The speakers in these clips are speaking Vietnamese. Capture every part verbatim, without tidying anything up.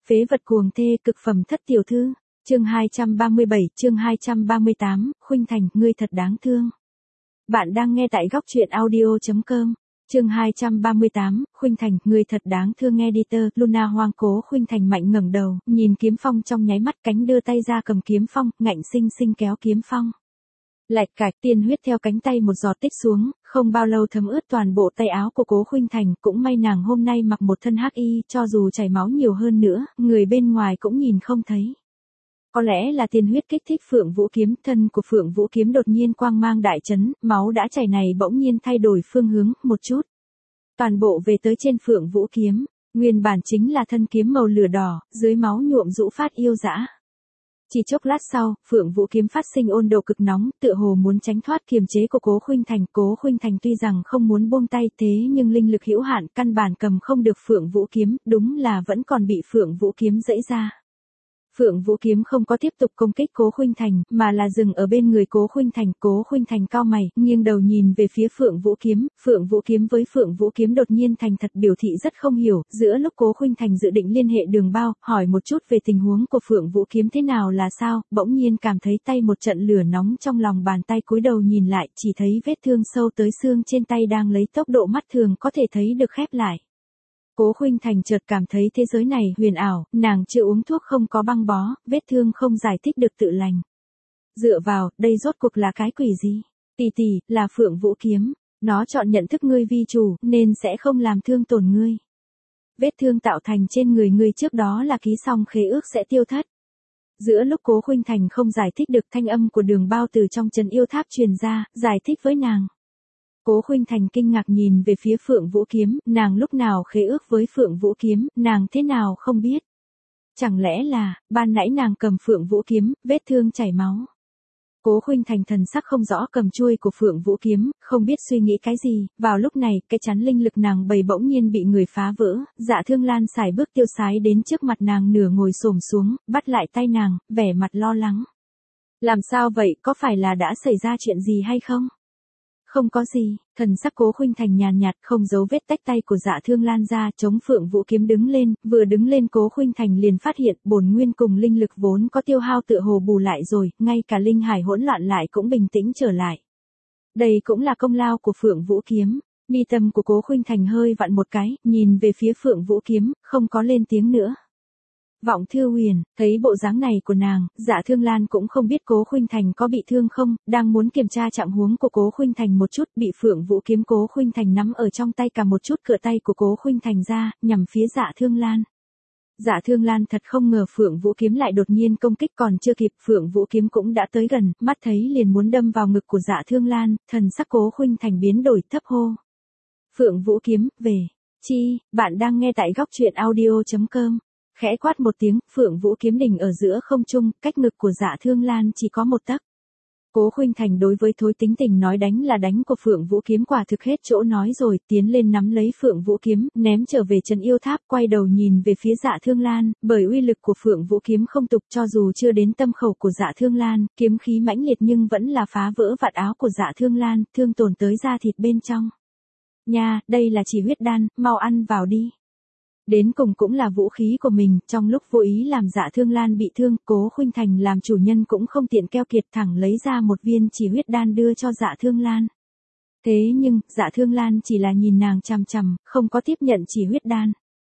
Phế vật cuồng thê cực phẩm thất tiểu thư. Chương hai trăm ba mươi bảy, chương hai trăm ba mươi tám, Khuynh Thành, ngươi thật đáng thương. Bạn đang nghe tại góc truyện audio chấm com. Chương hai trăm ba mươi tám, Khuynh Thành, ngươi thật đáng thương. Nghe editor, Luna hoang. Cố Khuynh Thành mạnh ngẩng đầu, nhìn kiếm phong trong nháy mắt, cánh đưa tay ra cầm kiếm phong, ngạnh sinh sinh kéo kiếm phong. Lạch cạch, tiên huyết theo cánh tay một giọt tích xuống, không bao lâu thấm ướt toàn bộ tay áo của Cố Khuynh Thành. Cũng may nàng hôm nay mặc một thân hắc y, cho dù chảy máu nhiều hơn nữa, người bên ngoài cũng nhìn không thấy. Có lẽ là tiên huyết kích thích Phượng Vũ Kiếm, thân của Phượng Vũ Kiếm đột nhiên quang mang đại chấn, máu đã chảy này bỗng nhiên thay đổi phương hướng một chút. Toàn bộ về tới trên Phượng Vũ Kiếm, nguyên bản chính là thân kiếm màu lửa đỏ, dưới máu nhuộm rũ phát yêu dã. Chỉ chốc lát sau, Phượng Vũ Kiếm phát sinh ôn độ cực nóng, tựa hồ muốn tránh thoát kiềm chế của Cố Khuynh Thành. Cố Khuynh Thành tuy rằng không muốn buông tay, thế nhưng linh lực hữu hạn, căn bản cầm không được Phượng Vũ Kiếm, đúng là vẫn còn bị Phượng Vũ Kiếm giãy ra. Phượng Vũ Kiếm không có tiếp tục công kích Cố Khuynh Thành, mà là dừng ở bên người Cố Khuynh Thành. Cố Khuynh Thành cau mày, nghiêng đầu nhìn về phía Phượng Vũ Kiếm. Phượng Vũ Kiếm với Phượng Vũ Kiếm đột nhiên thành thật biểu thị rất không hiểu. Giữa lúc Cố Khuynh Thành dự định liên hệ Đường Bao, hỏi một chút về tình huống của Phượng Vũ Kiếm thế nào là sao, bỗng nhiên cảm thấy tay một trận lửa nóng trong lòng bàn tay, cúi đầu nhìn lại, chỉ thấy vết thương sâu tới xương trên tay đang lấy tốc độ mắt thường có thể thấy được khép lại. Cố Khuynh Thành chợt cảm thấy thế giới này huyền ảo, nàng chưa uống thuốc không có băng bó, vết thương không giải thích được tự lành. Dựa vào, đây rốt cuộc là cái quỷ gì? Tỷ tỷ, là Phượng Vũ Kiếm, nó chọn nhận thức ngươi vi chủ, nên sẽ không làm thương tổn ngươi. Vết thương tạo thành trên người ngươi trước đó là ký xong khế ước sẽ tiêu thất. Giữa lúc Cố Khuynh Thành không giải thích được, thanh âm của Đường Bao từ trong trấn yêu tháp truyền ra, giải thích với nàng. Cố Khuynh Thành kinh ngạc nhìn về phía Phượng Vũ Kiếm, nàng lúc nào khế ước với Phượng Vũ Kiếm, nàng thế nào không biết. Chẳng lẽ là, ban nãy nàng cầm Phượng Vũ Kiếm, vết thương chảy máu. Cố Khuynh Thành thần sắc không rõ cầm chuôi của Phượng Vũ Kiếm, không biết suy nghĩ cái gì. Vào lúc này, cái chắn linh lực nàng bầy bỗng nhiên bị người phá vỡ. Dạ Thương Lan sải bước tiêu sái đến trước mặt nàng, nửa ngồi xổm xuống, bắt lại tay nàng, vẻ mặt lo lắng. Làm sao vậy, có phải là đã xảy ra chuyện gì hay không? Không có gì, thần sắc Cố Khuynh Thành nhàn nhạt, không giấu vết tách tay của Dạ Thương Lan ra, chống Phượng Vũ Kiếm đứng lên. Vừa đứng lên Cố Khuynh Thành liền phát hiện bổn nguyên cùng linh lực vốn có tiêu hao tựa hồ bù lại rồi, ngay cả linh hải hỗn loạn lại cũng bình tĩnh trở lại. Đây cũng là công lao của Phượng Vũ Kiếm. Mi tâm của Cố Khuynh Thành hơi vặn một cái, nhìn về phía Phượng Vũ Kiếm, không có lên tiếng nữa. Vọng Thư Huyền, thấy bộ dáng này của nàng, Dạ Thương Lan cũng không biết Cố Khuynh Thành có bị thương không, đang muốn kiểm tra trạng huống của Cố Khuynh Thành một chút, bị Phượng Vũ Kiếm Cố Khuynh Thành nắm ở trong tay, cả một chút cựa tay của Cố Khuynh Thành ra, nhằm phía Dạ Thương Lan. Dạ Thương Lan thật không ngờ Phượng Vũ Kiếm lại đột nhiên công kích, còn chưa kịp, Phượng Vũ Kiếm cũng đã tới gần, mắt thấy liền muốn đâm vào ngực của Dạ Thương Lan, thần sắc Cố Khuynh Thành biến đổi, thấp hô. Phượng Vũ Kiếm, về. Chi, bạn đang nghe tại góc truyện audio chấm com. Khẽ quát một tiếng, Phượng Vũ Kiếm đỉnh ở giữa không trung, cách ngực của Dạ Thương Lan chỉ có một tấc. Cố Khuynh Thành đối với thối tính tình nói đánh là đánh của Phượng Vũ Kiếm quả thực hết chỗ nói rồi, tiến lên nắm lấy Phượng Vũ Kiếm, ném trở về trấn yêu tháp, quay đầu nhìn về phía Dạ Thương Lan, bởi uy lực của Phượng Vũ Kiếm không tục, cho dù chưa đến tâm khẩu của Dạ Thương Lan, kiếm khí mãnh liệt nhưng vẫn là phá vỡ vạt áo của Dạ Thương Lan, thương tổn tới da thịt bên trong. Nha, đây là chỉ huyết đan, mau ăn vào đi. Đến cùng cũng là vũ khí của mình, trong lúc vô ý làm Dạ Thương Lan bị thương, Cố Khuynh Thành làm chủ nhân cũng không tiện keo kiệt, thẳng lấy ra một viên chỉ huyết đan đưa cho Dạ Thương Lan. Thế nhưng, Dạ Thương Lan chỉ là nhìn nàng chằm chằm, không có tiếp nhận chỉ huyết đan.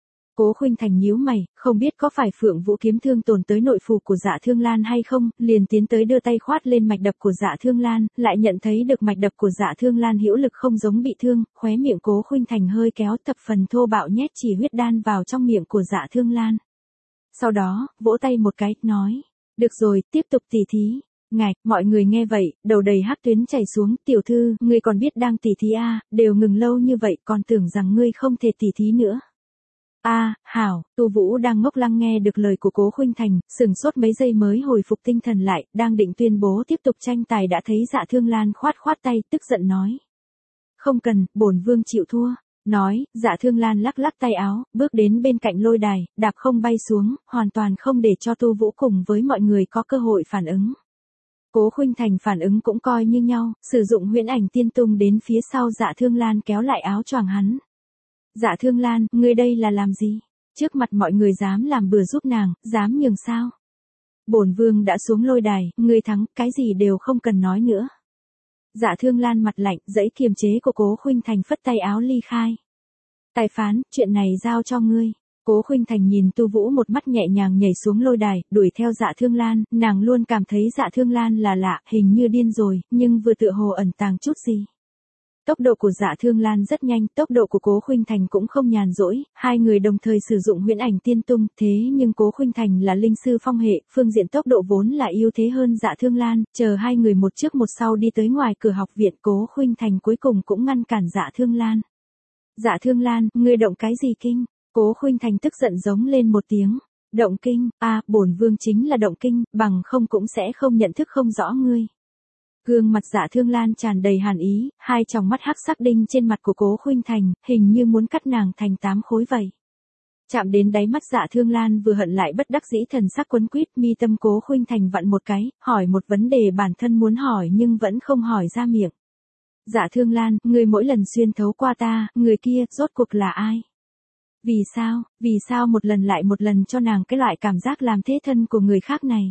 Cố Khuynh Thành nhíu mày, không biết có phải Phượng Vũ Kiếm thương tổn tới nội phủ của Dạ Thương Lan hay không, liền tiến tới đưa tay khoát lên mạch đập của Dạ Thương Lan, lại nhận thấy được mạch đập của Dạ Thương Lan hữu lực không giống bị thương, khóe miệng Cố Khuynh Thành hơi kéo, thập phần thô bạo nhét chỉ huyết đan vào trong miệng của Dạ Thương Lan. Sau đó, vỗ tay một cái, nói, được rồi, tiếp tục tỉ thí. Ngạch, mọi người nghe vậy, đầu đầy hắc tuyến chảy xuống, tiểu thư, ngươi còn biết đang tỉ thí à, đều ngừng lâu như vậy, còn tưởng rằng ngươi không thể tỉ thí nữa. A, à, hảo, Tu Vũ đang ngốc lăng nghe được lời của Cố Khuynh Thành, sừng sốt mấy giây mới hồi phục tinh thần lại, đang định tuyên bố tiếp tục tranh tài đã thấy Dạ Thương Lan khoát khoát tay, tức giận nói. Không cần, bổn vương chịu thua. Nói, Dạ Thương Lan lắc lắc tay áo, bước đến bên cạnh lôi đài, đạp không bay xuống, hoàn toàn không để cho Tu Vũ cùng với mọi người có cơ hội phản ứng. Cố Khuynh Thành phản ứng cũng coi như nhau, sử dụng huyễn ảnh tiên tung đến phía sau Dạ Thương Lan kéo lại áo choàng hắn. Dạ Thương Lan, ngươi đây là làm gì? trước mặt mọi người dám làm bừa giúp nàng, dám nhường sao? Bổn vương đã xuống lôi đài, ngươi thắng, cái gì đều không cần nói nữa. Dạ Thương Lan mặt lạnh, dãy kiềm chế của Cố Khuynh Thành phất tay áo ly khai. Tài phán, chuyện này giao cho ngươi. Cố Khuynh Thành nhìn Tu Vũ một mắt nhẹ nhàng nhảy xuống lôi đài, đuổi theo Dạ Thương Lan, nàng luôn cảm thấy Dạ Thương Lan là lạ, hình như điên rồi, nhưng vừa tựa hồ ẩn tàng chút gì. Tốc độ của Dạ Thương Lan rất nhanh, tốc độ của Cố Khuynh Thành cũng không nhàn rỗi, hai người đồng thời sử dụng huyễn ảnh tiên tung, thế nhưng Cố Khuynh Thành là linh sư phong hệ, phương diện tốc độ vốn là yếu thế hơn Dạ Thương Lan, chờ hai người một trước một sau đi tới ngoài cửa học viện, Cố Khuynh Thành cuối cùng cũng ngăn cản Dạ Thương Lan. Dạ Thương Lan, ngươi động cái gì kinh? Cố Khuynh Thành tức giận giống lên một tiếng. Động kinh, a, à, bổn vương chính là động kinh, bằng không cũng sẽ không nhận thức không rõ ngươi. Gương mặt Dạ Thương Lan tràn đầy hàn ý, hai tròng mắt hắc sắc đinh trên mặt của Cố Khuynh Thành, hình như muốn cắt nàng thành tám khối vậy. Chạm đến đáy mắt Dạ Thương Lan vừa hận lại bất đắc dĩ, thần sắc quấn quýt, mi tâm Cố Khuynh Thành vặn một cái, hỏi một vấn đề bản thân muốn hỏi nhưng vẫn không hỏi ra miệng. Dạ Thương Lan, người mỗi lần xuyên thấu qua ta, người kia, rốt cuộc là ai? Vì sao, vì sao một lần lại một lần cho nàng cái loại cảm giác làm thế thân của người khác này?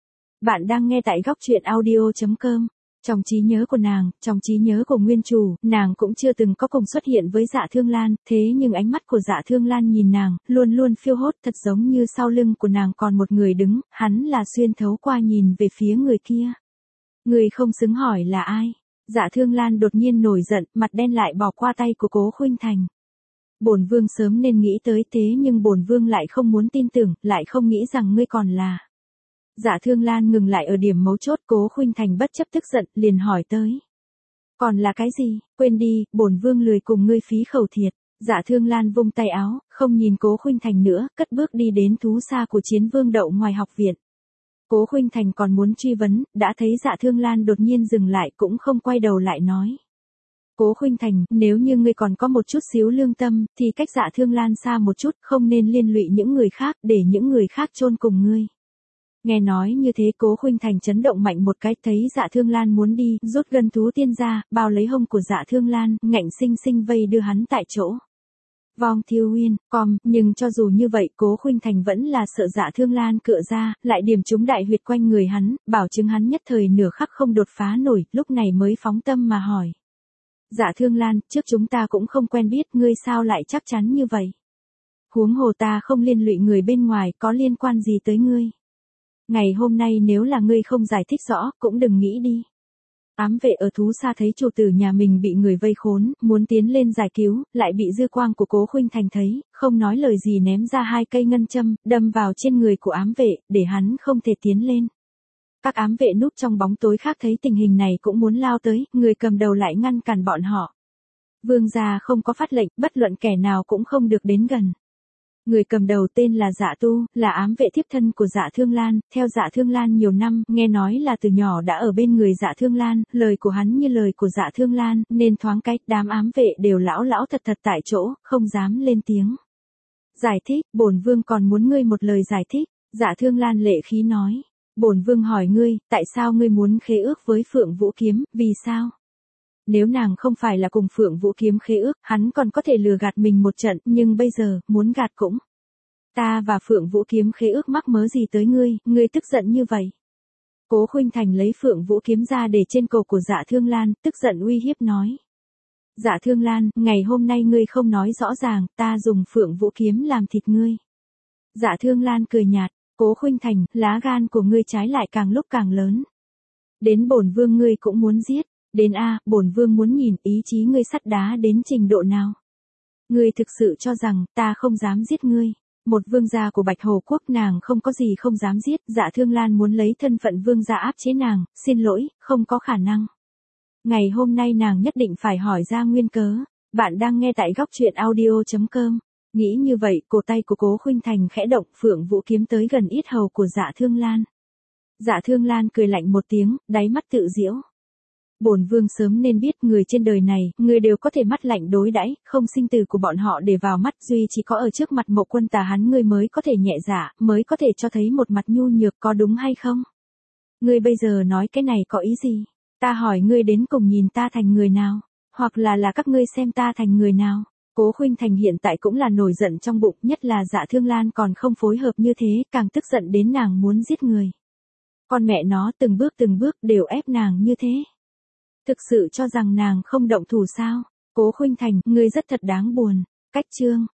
Bạn đang nghe tại góc truyện audio chấm com. Trong trí nhớ của nàng, trong trí nhớ của nguyên chủ, nàng cũng chưa từng có cùng xuất hiện với Dạ Thương Lan, thế nhưng ánh mắt của Dạ Thương Lan nhìn nàng, luôn luôn phiêu hốt, thật giống như sau lưng của nàng còn một người đứng, hắn là xuyên thấu qua nhìn về phía người kia. Người không xứng hỏi là ai? Dạ Thương Lan đột nhiên nổi giận, mặt đen lại bỏ qua tay của Cố Khuynh Thành. Bổn vương sớm nên nghĩ tới, thế nhưng bổn vương lại không muốn tin tưởng, lại không nghĩ rằng ngươi còn là. Dạ Thương Lan ngừng lại ở điểm mấu chốt, Cố Khuynh Thành bất chấp tức giận, liền hỏi tới. Còn là cái gì? Quên đi, bổn vương lười cùng ngươi phí khẩu thiệt. Dạ Thương Lan vung tay áo, không nhìn Cố Khuynh Thành nữa, cất bước đi đến thú xa của Chiến Vương đậu ngoài học viện. Cố Khuynh Thành còn muốn truy vấn, đã thấy Dạ Thương Lan đột nhiên dừng lại, cũng không quay đầu lại nói. Cố Khuynh Thành, nếu như ngươi còn có một chút xíu lương tâm, thì cách Dạ Thương Lan xa một chút, không nên liên lụy những người khác, để những người khác chôn cùng ngươi. Nghe nói như thế, Cố Khuynh Thành chấn động mạnh một cái, thấy Dạ Thương Lan muốn đi, rút gân thú tiên ra, bao lấy hông của Dạ Thương Lan, ngạnh sinh sinh vây đưa hắn tại chỗ. Vong Thiêu Uyên, com, nhưng cho dù như vậy, Cố Khuynh Thành vẫn là sợ Dạ Thương Lan cựa ra, lại điểm trúng đại huyệt quanh người hắn, bảo chứng hắn nhất thời nửa khắc không đột phá nổi, lúc này mới phóng tâm mà hỏi. Dạ Thương Lan, trước chúng ta cũng không quen biết, ngươi sao lại chắc chắn như vậy? Huống hồ ta không liên lụy người bên ngoài, có liên quan gì tới ngươi? Ngày hôm nay nếu là ngươi không giải thích rõ, cũng đừng nghĩ đi. Ám vệ ở thú xa thấy chủ tử nhà mình bị người vây khốn, muốn tiến lên giải cứu, lại bị dư quang của Cố Khuynh Thành thấy, không nói lời gì ném ra hai cây ngân châm, đâm vào trên người của ám vệ, để hắn không thể tiến lên. Các ám vệ núp trong bóng tối khác thấy tình hình này cũng muốn lao tới, người cầm đầu lại ngăn cản bọn họ. Vương gia không có phát lệnh, bất luận kẻ nào cũng không được đến gần. Người cầm đầu tên là Dạ Tu, là ám vệ thiếp thân của Dạ Thương Lan, theo Dạ Thương Lan nhiều năm, nghe nói là từ nhỏ đã ở bên người Dạ Thương Lan, lời của hắn như lời của Dạ Thương Lan, nên thoáng cách đám ám vệ đều lão lão thật thật tại chỗ, không dám lên tiếng. Giải thích, bổn vương còn muốn ngươi một lời giải thích, Dạ Thương Lan lệ khí nói. Bổn vương hỏi ngươi, tại sao ngươi muốn khế ước với Phượng Vũ Kiếm, vì sao? Nếu nàng không phải là cùng Phượng Vũ Kiếm khế ước, hắn còn có thể lừa gạt mình một trận, nhưng bây giờ, muốn gạt cũng. Ta và Phượng Vũ Kiếm khế ước mắc mớ gì tới ngươi, ngươi tức giận như vậy. Cố Khuynh Thành lấy Phượng Vũ Kiếm ra để trên cổ của Dạ Thương Lan, tức giận uy hiếp nói. Dạ Thương Lan, ngày hôm nay ngươi không nói rõ ràng, ta dùng Phượng Vũ Kiếm làm thịt ngươi. Dạ Thương Lan cười nhạt, Cố Khuynh Thành, lá gan của ngươi trái lại càng lúc càng lớn. Đến bổn vương ngươi cũng muốn giết. Đến a, bổn vương muốn nhìn ý chí ngươi sắt đá đến trình độ nào. Ngươi thực sự cho rằng, ta không dám giết ngươi. Một vương gia của Bạch Hồ Quốc nàng không có gì không dám giết, Dạ Thương Lan muốn lấy thân phận vương gia áp chế nàng, xin lỗi, không có khả năng. Ngày hôm nay nàng nhất định phải hỏi ra nguyên cớ. Bạn đang nghe tại góc truyện audio chấm com. Nghĩ như vậy, cổ tay của Cố Khuynh Thành khẽ động, Phượng Vũ Kiếm tới gần yết hầu của Dạ Thương Lan. Dạ Thương Lan cười lạnh một tiếng, đáy mắt tự giễu. Bổn vương sớm nên biết người trên đời này, người đều có thể mắt lạnh đối đãi, không sinh từ của bọn họ để vào mắt, duy chỉ có ở trước mặt Mộ Quân Tà hắn ngươi mới có thể nhẹ dạ, mới có thể cho thấy một mặt nhu nhược, có đúng hay không? Ngươi bây giờ nói cái này có ý gì? Ta hỏi ngươi đến cùng nhìn ta thành người nào? Hoặc là là các ngươi xem ta thành người nào? Cố Khuynh Thành hiện tại cũng là nổi giận trong bụng, nhất là Dạ Thương Lan còn không phối hợp như thế, càng tức giận đến nàng muốn giết người. Con mẹ nó từng bước từng bước đều ép nàng như thế. Thực sự cho rằng nàng không động thủ sao? Cố Khuynh Thành, ngươi rất thật đáng buồn. Cách chương